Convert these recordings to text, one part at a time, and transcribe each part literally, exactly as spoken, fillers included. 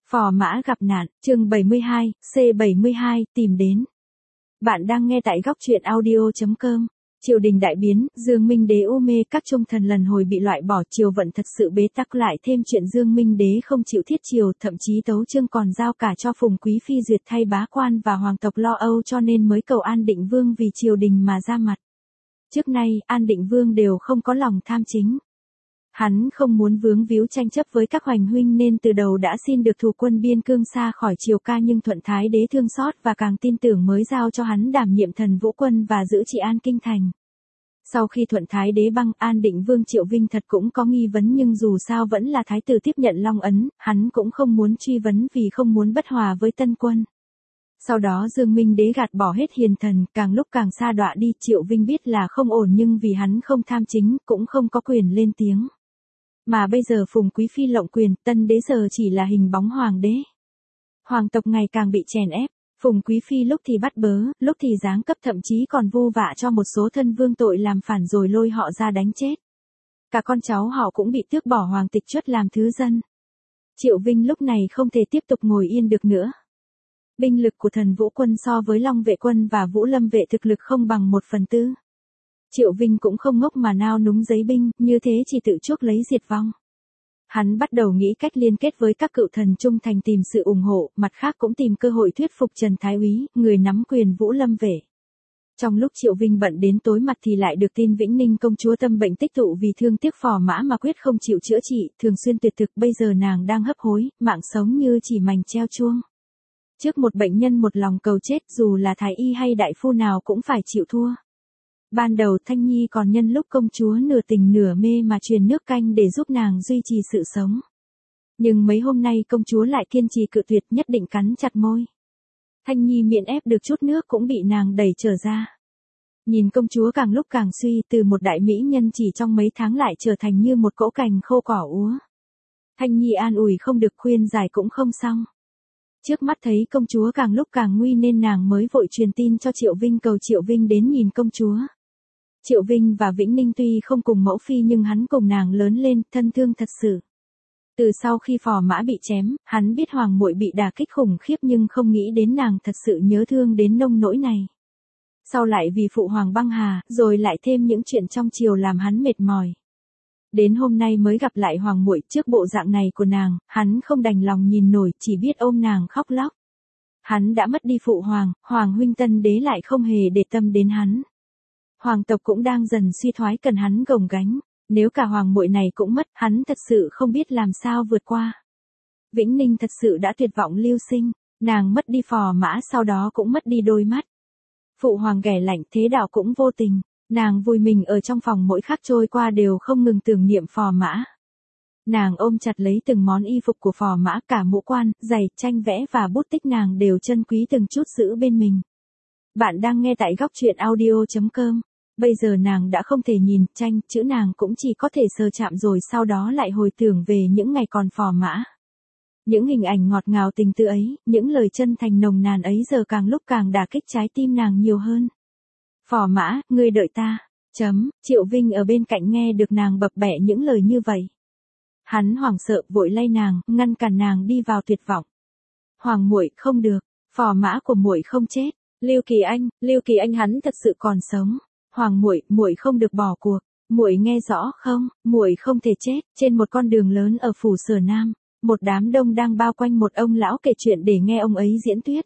Phò Mã gặp nạn, chương bảy mươi hai, C bảy mươi hai, tìm đến. Bạn đang nghe tại góc truyện audio chấm com. Triều đình đại biến, Dương Minh Đế u mê, các trung thần lần hồi bị loại bỏ, triều vận thật sự bế tắc, lại thêm chuyện Dương Minh Đế không chịu thiết triều, thậm chí tấu chương còn giao cả cho Phùng Quý Phi duyệt thay bá quan và hoàng tộc lo âu, cho nên mới cầu An Định Vương vì triều đình mà ra mặt. Trước nay, An Định Vương đều không có lòng tham chính. Hắn không muốn vướng víu tranh chấp với các hoành huynh nên từ đầu đã xin được thủ quân biên cương xa khỏi triều ca, nhưng Thuận Thái Đế thương xót và càng tin tưởng mới giao cho hắn đảm nhiệm thần vũ quân và giữ trị an kinh thành. Sau khi Thuận Thái Đế băng, An Định Vương Triệu Vinh thật cũng có nghi vấn, nhưng dù sao vẫn là thái tử tiếp nhận long ấn, hắn cũng không muốn truy vấn vì không muốn bất hòa với tân quân. Sau đó Dương Minh Đế gạt bỏ hết hiền thần, càng lúc càng sa đọa đi. Triệu Vinh biết là không ổn, nhưng vì hắn không tham chính, cũng không có quyền lên tiếng. Mà bây giờ Phùng Quý Phi lộng quyền, tân đế giờ chỉ là hình bóng hoàng đế. Hoàng tộc ngày càng bị chèn ép, Phùng Quý Phi lúc thì bắt bớ, lúc thì giáng cấp, thậm chí còn vu vạ cho một số thân vương tội làm phản rồi lôi họ ra đánh chết. Cả con cháu họ cũng bị tước bỏ hoàng tịch truất làm thứ dân. Triệu Vinh lúc này không thể tiếp tục ngồi yên được nữa. Binh lực của thần vũ quân so với Long vệ quân và Vũ Lâm vệ thực lực không bằng một phần tư. Triệu Vinh cũng không ngốc mà nao núng giấy binh, như thế chỉ tự chuốc lấy diệt vong. Hắn bắt đầu nghĩ cách liên kết với các cựu thần trung thành tìm sự ủng hộ, mặt khác cũng tìm cơ hội thuyết phục Trần Thái Úy, người nắm quyền Vũ Lâm vệ. Trong lúc Triệu Vinh bận đến tối mặt thì lại được tin Vĩnh Ninh công chúa tâm bệnh tích tụ vì thương tiếc Phò Mã mà quyết không chịu chữa trị, thường xuyên tuyệt thực, bây giờ nàng đang hấp hối, mạng sống như chỉ mành treo chuông. Trước một bệnh nhân một lòng cầu chết, dù là thái y hay đại phu nào cũng phải chịu thua. Ban đầu Thanh Nhi còn nhân lúc công chúa nửa tỉnh nửa mê mà truyền nước canh để giúp nàng duy trì sự sống. Nhưng mấy hôm nay công chúa lại kiên trì cự tuyệt, nhất định cắn chặt môi. Thanh Nhi miễn ép được chút nước cũng bị nàng đẩy trở ra. Nhìn công chúa càng lúc càng suy, từ một đại mỹ nhân chỉ trong mấy tháng lại trở thành như một cỗ cành khô cỏ úa. Thanh Nhi an ủi không được, khuyên giải cũng không xong. Trước mắt thấy công chúa càng lúc càng nguy nên nàng mới vội truyền tin cho Triệu Vinh cầu Triệu Vinh đến nhìn công chúa. Triệu Vinh và Vĩnh Ninh tuy không cùng mẫu phi nhưng hắn cùng nàng lớn lên, thân thương thật sự. Từ sau khi Phò Mã bị chém, hắn biết hoàng muội bị đả kích khủng khiếp nhưng không nghĩ đến nàng thật sự nhớ thương đến nông nỗi này. Sau lại vì phụ hoàng băng hà, rồi lại thêm những chuyện trong triều làm hắn mệt mỏi. Đến hôm nay mới gặp lại hoàng muội, trước bộ dạng này của nàng, hắn không đành lòng nhìn nổi, chỉ biết ôm nàng khóc lóc. Hắn đã mất đi phụ hoàng, hoàng huynh tân đế lại không hề để tâm đến hắn. Hoàng tộc cũng đang dần suy thoái, cần hắn gồng gánh, nếu cả hoàng muội này cũng mất, hắn thật sự không biết làm sao vượt qua. Vĩnh Ninh thật sự đã tuyệt vọng lưu sinh, nàng mất đi Phò Mã, sau đó cũng mất đi đôi mắt. Phụ hoàng ghẻ lạnh, thế đạo cũng vô tình, nàng vùi mình ở trong phòng, mỗi khắc trôi qua đều không ngừng tưởng niệm Phò Mã. Nàng ôm chặt lấy từng món y phục của Phò Mã, cả mũ quan, giày, tranh vẽ và bút tích nàng đều trân quý từng chút giữ bên mình. Bạn đang nghe tại góc truyện audio chấm com. Bây giờ nàng đã không thể nhìn, tranh, chữ nàng cũng chỉ có thể sờ chạm, rồi sau đó lại hồi tưởng về những ngày còn Phò Mã. Những hình ảnh ngọt ngào tình tứ ấy, những lời chân thành nồng nàn ấy giờ càng lúc càng đả kích trái tim nàng nhiều hơn. Phò Mã, ngươi đợi ta. Chấm, Triệu Vinh ở bên cạnh nghe được nàng bập bẹ những lời như vậy. Hắn hoảng sợ vội lay nàng, ngăn cản nàng đi vào tuyệt vọng. Hoàng muội, không được, Phò Mã của muội không chết. Lưu Kỳ Anh, Lưu Kỳ Anh hắn thật sự còn sống. Hoàng muội, muội không được bỏ cuộc. Muội nghe rõ không, muội không thể chết. Trên một con đường lớn ở phủ Sở Nam, một đám đông đang bao quanh một ông lão kể chuyện để nghe ông ấy diễn thuyết.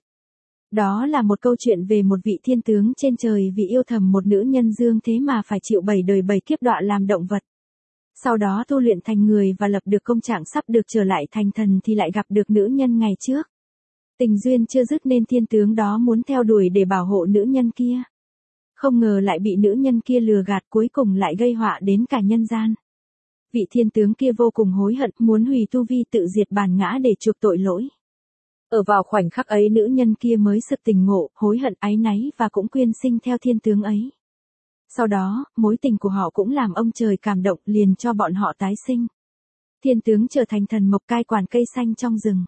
Đó là một câu chuyện về một vị thiên tướng trên trời vì yêu thầm một nữ nhân dương thế mà phải chịu bảy đời bảy kiếp đọa làm động vật. Sau đó tu luyện thành người và lập được công trạng, sắp được trở lại thành thần thì lại gặp được nữ nhân ngày trước. Tình duyên chưa dứt nên thiên tướng đó muốn theo đuổi để bảo hộ nữ nhân kia. Không ngờ lại bị nữ nhân kia lừa gạt, cuối cùng lại gây họa đến cả nhân gian. Vị thiên tướng kia vô cùng hối hận, muốn hủy tu vi tự diệt bản ngã để chuộc tội lỗi. Ở vào khoảnh khắc ấy nữ nhân kia mới sực tỉnh ngộ, hối hận áy náy và cũng quyên sinh theo thiên tướng ấy. Sau đó, mối tình của họ cũng làm ông trời cảm động, liền cho bọn họ tái sinh. Thiên tướng trở thành thần mộc cai quản cây xanh trong rừng.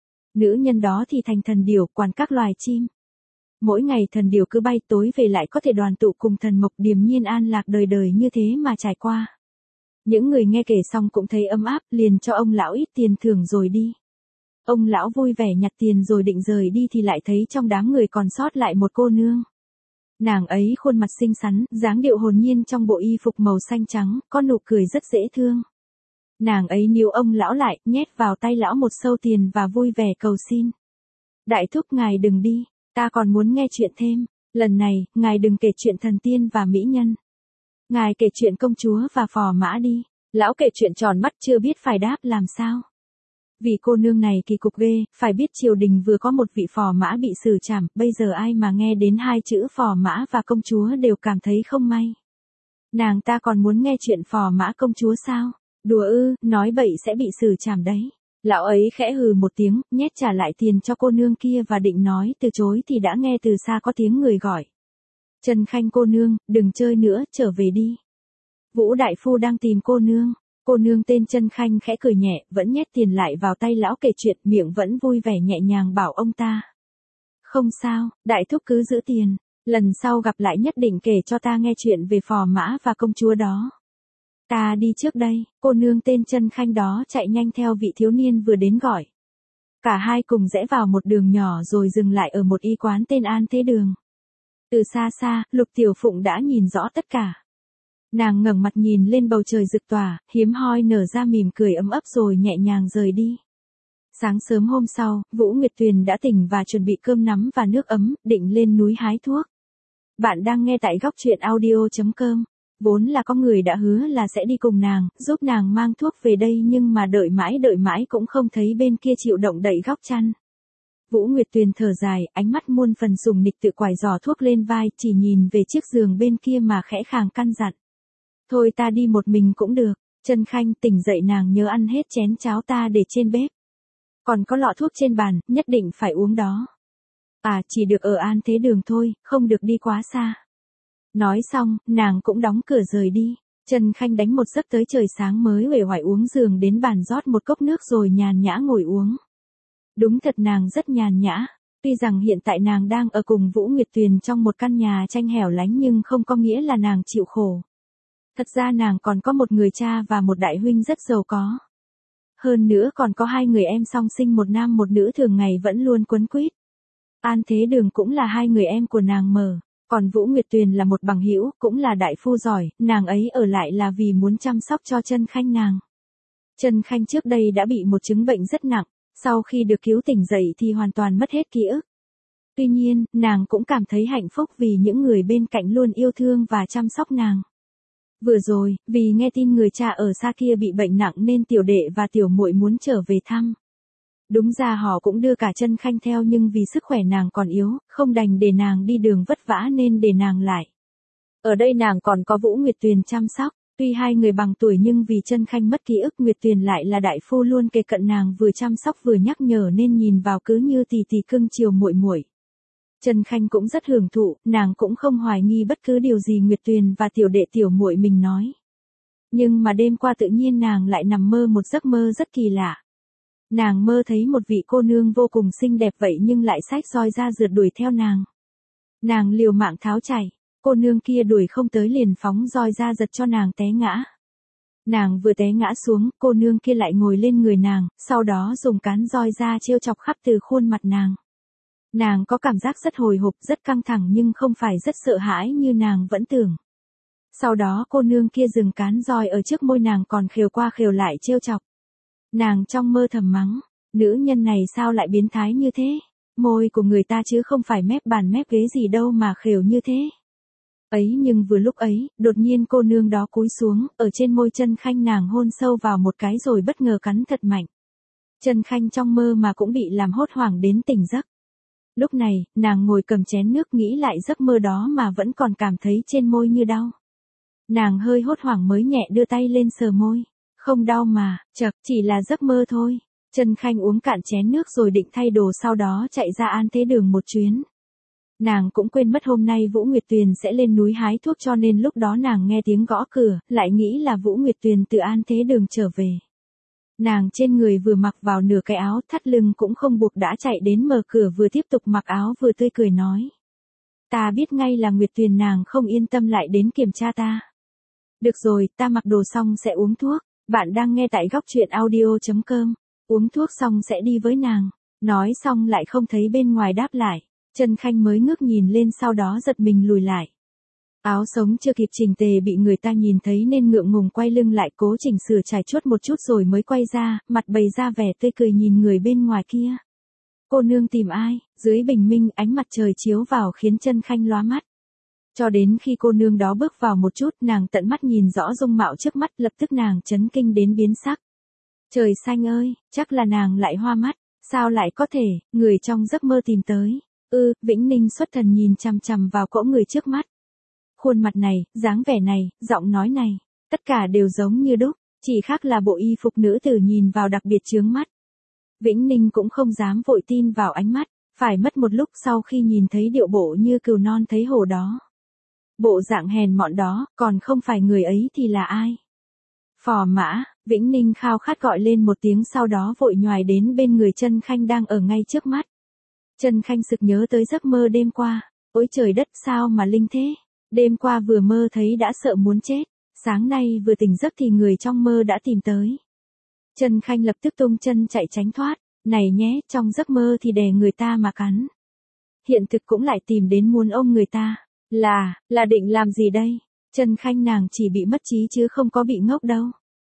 Nữ nhân đó thì thành thần điểu quản các loài chim. Mỗi ngày thần điểu cứ bay, tối về lại có thể đoàn tụ cùng thần mộc, điềm nhiên an lạc đời đời như thế mà trải qua. Những người nghe kể xong cũng thấy ấm áp, liền cho ông lão ít tiền thưởng rồi đi. Ông lão vui vẻ nhặt tiền rồi định rời đi thì lại thấy trong đám người còn sót lại một cô nương. Nàng ấy khuôn mặt xinh xắn, dáng điệu hồn nhiên trong bộ y phục màu xanh trắng, có nụ cười rất dễ thương. Nàng ấy níu ông lão lại, nhét vào tay lão một xâu tiền và vui vẻ cầu xin. Đại thúc ngài đừng đi, ta còn muốn nghe chuyện thêm. Lần này, ngài đừng kể chuyện thần tiên và mỹ nhân. Ngài kể chuyện công chúa và phò mã đi. Lão kể chuyện tròn mắt chưa biết phải đáp làm sao. Vì cô nương này kỳ cục ghê, phải biết triều đình vừa có một vị phò mã bị xử trảm, bây giờ ai mà nghe đến hai chữ phò mã và công chúa đều cảm thấy không may. Nàng ta còn muốn nghe chuyện phò mã công chúa sao? Đùa ư, nói bậy sẽ bị xử trảm đấy. Lão ấy khẽ hừ một tiếng, nhét trả lại tiền cho cô nương kia và định nói từ chối thì đã nghe từ xa có tiếng người gọi. Trần Khanh cô nương, đừng chơi nữa, trở về đi. Vũ đại phu đang tìm cô nương. Cô nương tên Trân Khanh khẽ cười nhẹ, vẫn nhét tiền lại vào tay lão kể chuyện, miệng vẫn vui vẻ nhẹ nhàng bảo ông ta. Không sao, đại thúc cứ giữ tiền, lần sau gặp lại nhất định kể cho ta nghe chuyện về phò mã và công chúa đó. Ta đi trước đây, cô nương tên Trân Khanh đó chạy nhanh theo vị thiếu niên vừa đến gọi. Cả hai cùng rẽ vào một đường nhỏ rồi dừng lại ở một y quán tên An Thế Đường. Từ xa xa, Lục Tiểu Phụng đã nhìn rõ tất cả. Nàng ngẩng mặt nhìn lên bầu trời rực tỏa, hiếm hoi nở ra mỉm cười ấm ấp rồi nhẹ nhàng rời đi. Sáng sớm hôm sau, Vũ Nguyệt Tuyền đã tỉnh và chuẩn bị cơm nắm và nước ấm, định lên núi hái thuốc. Bạn đang nghe tại góc truyện audio chấm com. Vốn là có người đã hứa là sẽ đi cùng nàng, giúp nàng mang thuốc về đây nhưng mà đợi mãi đợi mãi cũng không thấy bên kia chịu động đậy góc chăn. Vũ Nguyệt Tuyền thở dài, ánh mắt muôn phần sùng nịch tự quải giỏ thuốc lên vai, chỉ nhìn về chiếc giường bên kia mà khẽ khàng căn dặn. Thôi ta đi một mình cũng được. Trân Khanh tỉnh dậy nàng nhớ ăn hết chén cháo ta để trên bếp. Còn có lọ thuốc trên bàn, nhất định phải uống đó. À, chỉ được ở An Thế Đường thôi, không được đi quá xa. Nói xong, nàng cũng đóng cửa rời đi. Trân Khanh đánh một giấc tới trời sáng mới uể oải uống giường đến bàn rót một cốc nước rồi nhàn nhã ngồi uống. Đúng thật nàng rất nhàn nhã. Tuy rằng hiện tại nàng đang ở cùng Vũ Nguyệt Tuyền trong một căn nhà tranh hẻo lánh nhưng không có nghĩa là nàng chịu khổ. Thật ra nàng còn có một người cha và một đại huynh rất giàu có. Hơn nữa còn có hai người em song sinh một nam một nữ thường ngày vẫn luôn quấn quýt. An Thế Đường cũng là hai người em của nàng mở. Còn Vũ Nguyệt Tuyền là một bằng hữu, cũng là đại phu giỏi, nàng ấy ở lại là vì muốn chăm sóc cho Trân Khanh nàng. Trân Khanh trước đây đã bị một chứng bệnh rất nặng, sau khi được cứu tỉnh dậy thì hoàn toàn mất hết ký ức. Tuy nhiên, nàng cũng cảm thấy hạnh phúc vì những người bên cạnh luôn yêu thương và chăm sóc nàng. Vừa rồi, vì nghe tin người cha ở xa kia bị bệnh nặng nên tiểu đệ và tiểu muội muốn trở về thăm. Đúng ra họ cũng đưa cả Trân Khanh theo nhưng vì sức khỏe nàng còn yếu, không đành để nàng đi đường vất vả nên để nàng lại. Ở đây nàng còn có Vũ Nguyệt Tuyền chăm sóc, tuy hai người bằng tuổi nhưng vì Trân Khanh mất ký ức Nguyệt Tuyền lại là đại phu luôn kề cận nàng vừa chăm sóc vừa nhắc nhở nên nhìn vào cứ như tì tì cưng chiều muội muội. Trân Khanh cũng rất hưởng thụ, nàng cũng không hoài nghi bất cứ điều gì Nguyệt Tuyền và tiểu đệ tiểu muội mình nói. Nhưng mà đêm qua tự nhiên nàng lại nằm mơ một giấc mơ rất kỳ lạ. Nàng mơ thấy một vị cô nương vô cùng xinh đẹp vậy nhưng lại xách roi ra rượt đuổi theo nàng. Nàng liều mạng tháo chạy, cô nương kia đuổi không tới liền phóng roi ra giật cho nàng té ngã. Nàng vừa té ngã xuống, cô nương kia lại ngồi lên người nàng, sau đó dùng cán roi ra trêu chọc khắp từ khuôn mặt nàng. Nàng có cảm giác rất hồi hộp, rất căng thẳng nhưng không phải rất sợ hãi như nàng vẫn tưởng. Sau đó cô nương kia dừng cán roi ở trước môi nàng còn khều qua khều lại trêu chọc. Nàng trong mơ thầm mắng, nữ nhân này sao lại biến thái như thế? Môi của người ta chứ không phải mép bàn mép ghế gì đâu mà khều như thế. Ấy nhưng vừa lúc ấy, đột nhiên cô nương đó cúi xuống, ở trên môi Trân Khanh nàng hôn sâu vào một cái rồi bất ngờ cắn thật mạnh. Trân Khanh trong mơ mà cũng bị làm hốt hoảng đến tỉnh giấc. Lúc này, nàng ngồi cầm chén nước nghĩ lại giấc mơ đó mà vẫn còn cảm thấy trên môi như đau. Nàng hơi hốt hoảng mới nhẹ đưa tay lên sờ môi. Không đau mà, chậc, chỉ là giấc mơ thôi. Trân Khanh uống cạn chén nước rồi định thay đồ sau đó chạy ra An Thế Đường một chuyến. Nàng cũng quên mất hôm nay Vũ Nguyệt Tuyền sẽ lên núi hái thuốc cho nên lúc đó nàng nghe tiếng gõ cửa, lại nghĩ là Vũ Nguyệt Tuyền từ An Thế Đường trở về. Nàng trên người vừa mặc vào nửa cái áo thắt lưng cũng không buộc đã chạy đến mở cửa vừa tiếp tục mặc áo vừa tươi cười nói. Ta biết ngay là Nguyệt Tuyền nàng không yên tâm lại đến kiểm tra ta. Được rồi, ta mặc đồ xong sẽ uống thuốc. Bạn đang nghe tại góc truyện audio chấm com. uống thuốc xong sẽ đi với nàng. Nói xong lại không thấy bên ngoài đáp lại. Trân Khanh mới ngước nhìn lên sau đó giật mình lùi lại. Áo sống chưa kịp chỉnh tề bị người ta nhìn thấy nên ngượng ngùng quay lưng lại cố chỉnh sửa trải chuốt một chút rồi mới quay ra, mặt bày ra vẻ tươi cười nhìn người bên ngoài kia. Cô nương tìm ai? Dưới bình minh ánh mặt trời chiếu vào khiến Trân Khanh lóa mắt. Cho đến khi cô nương đó bước vào một chút nàng tận mắt nhìn rõ dung mạo trước mắt lập tức nàng chấn kinh đến biến sắc. Trời xanh ơi, chắc là nàng lại hoa mắt, sao lại có thể, người trong giấc mơ tìm tới. Ư, ừ, Vĩnh Ninh xuất thần nhìn chằm chằm vào cỗ người trước mắt. Khuôn mặt này, dáng vẻ này, giọng nói này, tất cả đều giống như đúc, chỉ khác là bộ y phục nữ tử nhìn vào đặc biệt chướng mắt. Vĩnh Ninh cũng không dám vội tin vào ánh mắt, phải mất một lúc sau khi nhìn thấy điệu bộ như cừu non thấy hổ đó. Bộ dạng hèn mọn đó, còn không phải người ấy thì là ai? Phò Mã, Vĩnh Ninh khao khát gọi lên một tiếng sau đó vội nhoài đến bên người Trân Khanh đang ở ngay trước mắt. Trân Khanh sực nhớ tới giấc mơ đêm qua, ôi trời đất sao mà linh thế, đêm qua vừa mơ thấy đã sợ muốn chết, sáng nay vừa tỉnh giấc thì người trong mơ đã tìm tới. Trân Khanh lập tức tung chân chạy tránh thoát, này nhé, trong giấc mơ thì đè người ta mà cắn. Hiện thực cũng lại tìm đến muốn ôm người ta, là, là định làm gì đây? Trân Khanh nàng chỉ bị mất trí chứ không có bị ngốc đâu.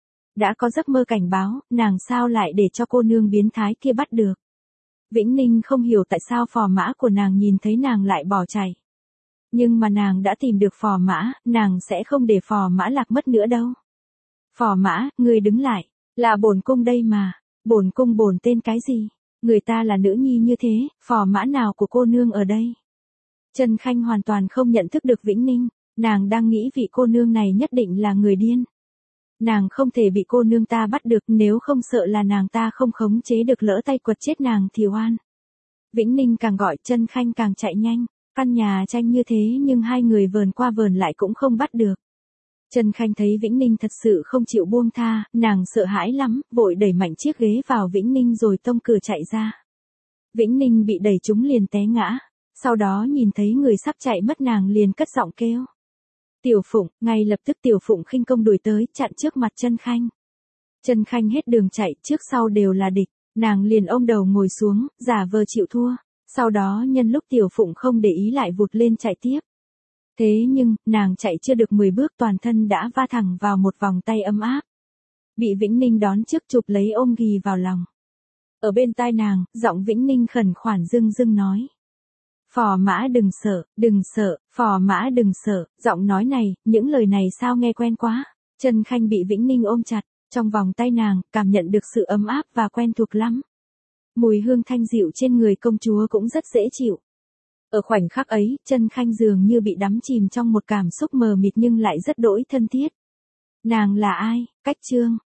Đã có giấc mơ cảnh báo, nàng sao lại để cho cô nương biến thái kia bắt được. Vĩnh Ninh không hiểu tại sao Phò Mã của nàng nhìn thấy nàng lại bỏ chạy. Nhưng mà nàng đã tìm được Phò Mã, nàng sẽ không để Phò Mã lạc mất nữa đâu. Phò Mã, ngươi đứng lại, là bổn cung đây mà, bổn cung bổn tên cái gì? Người ta là nữ nhi như thế, Phò Mã nào của cô nương ở đây? Trân Khanh hoàn toàn không nhận thức được Vĩnh Ninh, nàng đang nghĩ vị cô nương này nhất định là người điên. Nàng không thể bị cô nương ta bắt được, nếu không sợ là nàng ta không khống chế được lỡ tay quật chết nàng thì oan. Vĩnh Ninh càng gọi Trân Khanh càng chạy nhanh, căn nhà tranh như thế nhưng hai người vờn qua vờn lại cũng không bắt được. Trân Khanh thấy Vĩnh Ninh thật sự không chịu buông tha, nàng sợ hãi lắm, vội đẩy mạnh chiếc ghế vào Vĩnh Ninh rồi tông cửa chạy ra. Vĩnh Ninh bị đẩy trúng liền té ngã, sau đó nhìn thấy người sắp chạy mất nàng liền cất giọng kêu. Tiểu Phụng, ngay lập tức Tiểu Phụng khinh công đuổi tới, chặn trước mặt Trân Khanh. Trân Khanh hết đường chạy, trước sau đều là địch, nàng liền ôm đầu ngồi xuống, giả vờ chịu thua, sau đó nhân lúc Tiểu Phụng không để ý lại vụt lên chạy tiếp. Thế nhưng, nàng chạy chưa được mười bước toàn thân đã va thẳng vào một vòng tay ấm áp. Bị Vĩnh Ninh đón trước chụp lấy ôm ghì vào lòng. Ở bên tai nàng, giọng Vĩnh Ninh khẩn khoản dưng dưng nói. Phò Mã đừng sợ, đừng sợ, Phò Mã đừng sợ, giọng nói này, những lời này sao nghe quen quá. Trân Khanh bị Vĩnh Ninh ôm chặt, trong vòng tay nàng, cảm nhận được sự ấm áp và quen thuộc lắm. Mùi hương thanh dịu trên người công chúa cũng rất dễ chịu. Ở khoảnh khắc ấy, Trân Khanh dường như bị đắm chìm trong một cảm xúc mờ mịt nhưng lại rất đỗi thân thiết. Nàng là ai? Cách Trương.